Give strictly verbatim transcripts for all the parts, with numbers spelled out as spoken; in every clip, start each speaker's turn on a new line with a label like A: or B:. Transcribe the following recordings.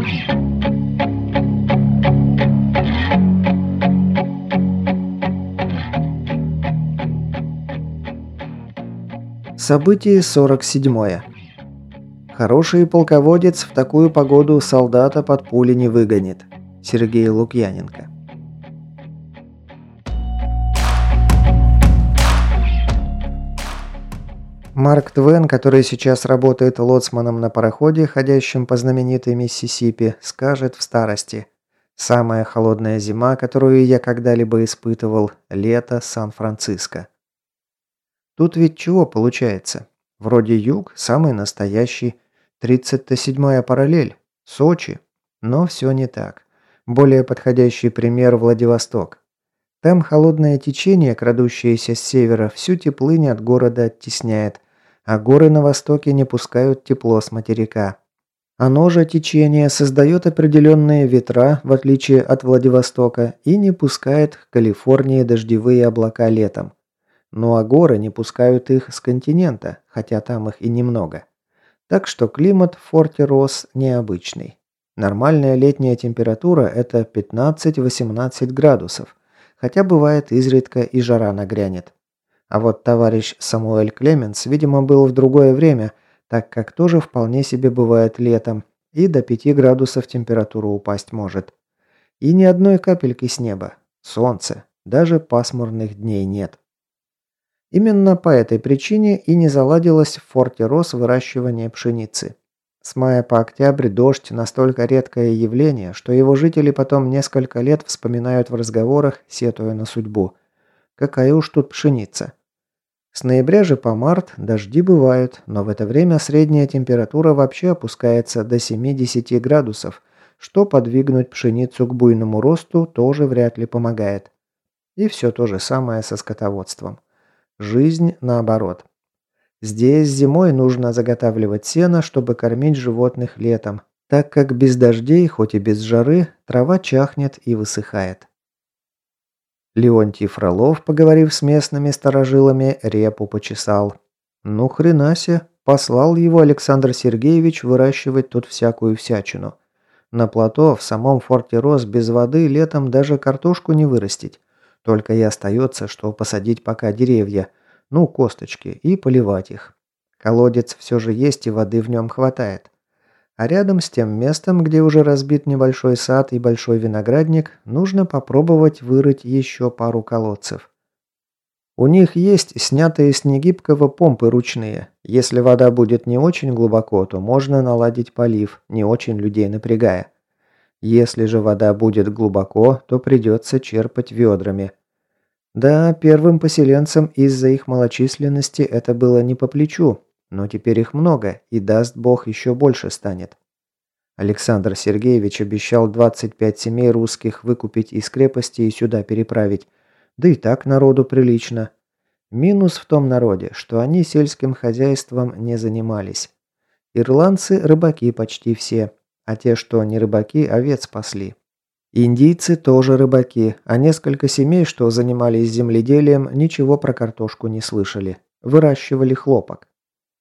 A: Событие сорок седьмое. Хороший полководец в такую погоду солдата под пули не выгонит. Сергей Лукьяненко. Марк Твен, который сейчас работает лоцманом на пароходе, ходящем по знаменитой Миссисипи, скажет в старости: «Самая холодная зима, которую я когда-либо испытывал, лето Сан-Франциско». Тут ведь чего получается? Вроде юг, самый настоящий, тридцать седьмая параллель, Сочи. Но все не так. Более подходящий пример – Владивосток. Там холодное течение, крадущееся с севера, всю теплынь от города оттесняет, а горы на востоке не пускают тепло с материка. Оно же течение создает определенные ветра, в отличие от Владивостока, и не пускает к Калифорнии дождевые облака летом. Ну а горы не пускают их с континента, хотя там их и немного. Так что климат в форте Росс необычный. Нормальная летняя температура – это пятнадцать-восемнадцать градусов, хотя бывает изредка и жара нагрянет. А вот товарищ Самуэль Клеменс, видимо, был в другое время, так как тоже вполне себе бывает летом, и до пяти градусов температура упасть может. И ни одной капельки с неба. Солнце. Даже пасмурных дней нет. Именно по этой причине и не заладилось в форте Росс выращивание пшеницы. С мая по октябрь дождь настолько редкое явление, что его жители потом несколько лет вспоминают в разговорах, сетуя на судьбу. Какая уж тут пшеница. С ноября же по март дожди бывают, но в это время средняя температура вообще опускается до семи-десяти градусов, что подвигнуть пшеницу к буйному росту тоже вряд ли помогает. И все то же самое со скотоводством. Жизнь наоборот. Здесь зимой нужно заготавливать сено, чтобы кормить животных летом, так как без дождей, хоть и без жары, трава чахнет и высыхает. Леонтий Фролов, поговорив с местными старожилами, репу почесал. Ну хренасе, послал его Александр Сергеевич выращивать тут всякую всячину. На плато в самом форте Росс без воды летом даже картошку не вырастить. Только и остается, что посадить пока деревья, ну, косточки, и поливать их. Колодец все же есть и воды в нем хватает. А рядом с тем местом, где уже разбит небольшой сад и большой виноградник, нужно попробовать вырыть еще пару колодцев. У них есть снятые с негибкого помпы ручные. Если вода будет не очень глубоко, то можно наладить полив, не очень людей напрягая. Если же вода будет глубоко, то придется черпать ведрами. Да, первым поселенцам из-за их малочисленности это было не по плечу, но теперь их много, и даст Бог еще больше станет. Александр Сергеевич обещал двадцать пять семей русских выкупить из крепости и сюда переправить, да и так народу прилично. Минус в том народе, что они сельским хозяйством не занимались. Ирландцы – рыбаки почти все, а те, что не рыбаки, овец пасли. Индийцы тоже рыбаки, а несколько семей, что занимались земледелием, ничего про картошку не слышали. Выращивали хлопок.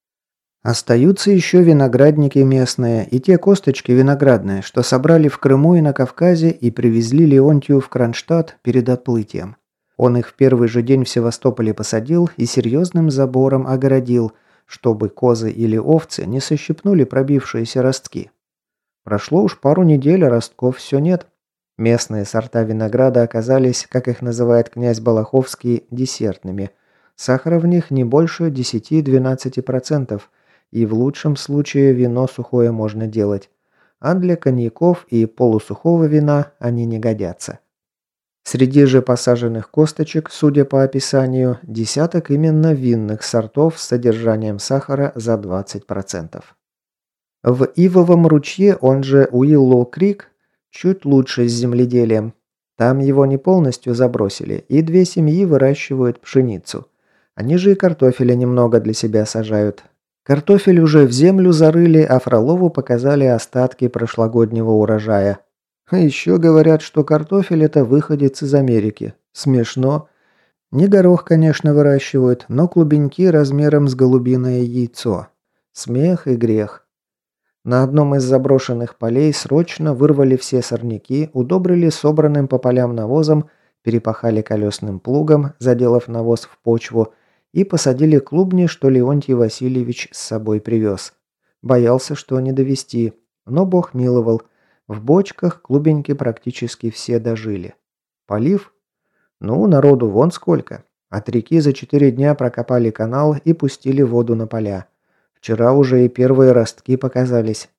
A: Остаются еще виноградники местные и те косточки виноградные, что собрали в Крыму и на Кавказе и привезли Леонтию в Кронштадт перед отплытием. Он их в первый же день в Севастополе посадил и серьезным забором огородил, чтобы козы или овцы не сощипнули пробившиеся ростки. Прошло уж пару недель, а ростков все нет. Местные сорта винограда оказались, как их называет князь Балаховский, десертными. Сахара в них не больше десяти-двенадцати процентов, и в лучшем случае вино сухое можно делать. А для коньяков и полусухого вина они не годятся. Среди же посаженных косточек, судя по описанию, десяток именно винных сортов с содержанием сахара за двадцать процентов. В Ивовом ручье, он же Уиллоу-Крик, чуть лучше с земледелием. Там его не полностью забросили, и две семьи выращивают пшеницу. Они же и картофеля немного для себя сажают. Картофель уже в землю зарыли, а Фролову показали остатки прошлогоднего урожая. А еще говорят, что картофель это выходец из Америки. Смешно. Не горох, конечно, выращивают, но клубеньки размером с голубиное яйцо. Смех и грех. На одном из заброшенных полей срочно вырвали все сорняки, удобрили собранным по полям навозом, перепахали колесным плугом, заделав навоз в почву, и посадили клубни, что Леонтий Васильевич с собой привез. Боялся, что не довести, но Бог миловал. В бочках клубеньки практически все дожили. Полив? Ну, народу вон сколько. От реки за четыре дня прокопали канал и пустили воду на поля. Вчера уже и первые ростки показались.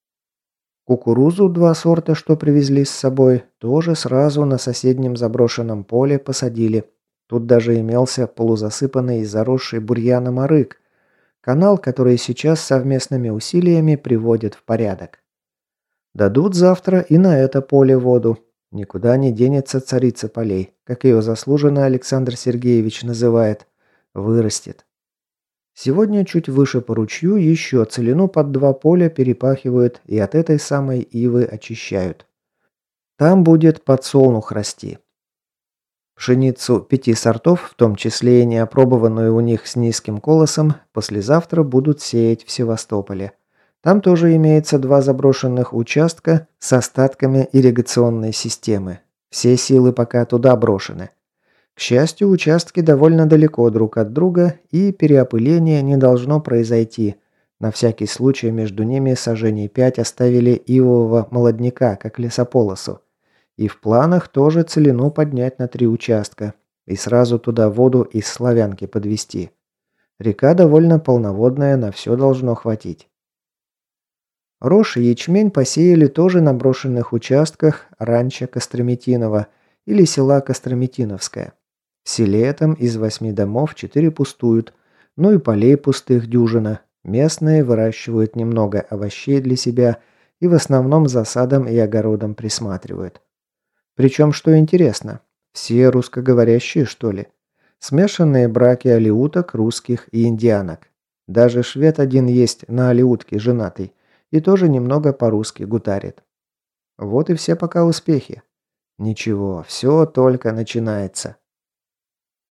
A: Кукурузу два сорта, что привезли с собой, тоже сразу на соседнем заброшенном поле посадили. Тут даже имелся полузасыпанный и заросший бурьяном арык. Канал, который сейчас совместными усилиями приводят в порядок. Дадут завтра и на это поле воду. Никуда не денется царица полей, как ее заслуженно Александр Сергеевич называет. Вырастет. Сегодня чуть выше по ручью еще целину под два поля перепахивают и от этой самой ивы очищают. Там будет подсолнух расти. Пшеницу пяти сортов, в том числе и неопробованную у них с низким колосом, послезавтра будут сеять в Севастополе. Там тоже имеется два заброшенных участка с остатками ирригационной системы. Все силы пока туда брошены. К счастью, участки довольно далеко друг от друга, и переопыление не должно произойти. На всякий случай между ними сажений пять оставили ивового молодняка, как лесополосу. И в планах тоже целину поднять на три участка, и сразу туда воду из Славянки подвести. Река довольно полноводная, на все должно хватить. Рожь и ячмень посеяли тоже на брошенных участках ранчо Кострометиново или села Кострометиновское. В селе этом из восьми домов четыре пустуют, ну и полей пустых дюжина. Местные выращивают немного овощей для себя и в основном за садом и огородом присматривают. Причем, что интересно, все русскоговорящие, что ли? Смешанные браки алеуток, русских и индианок. Даже швед один есть на алеутке женатый и тоже немного по-русски гутарит. Вот и все пока успехи. Ничего, все только начинается.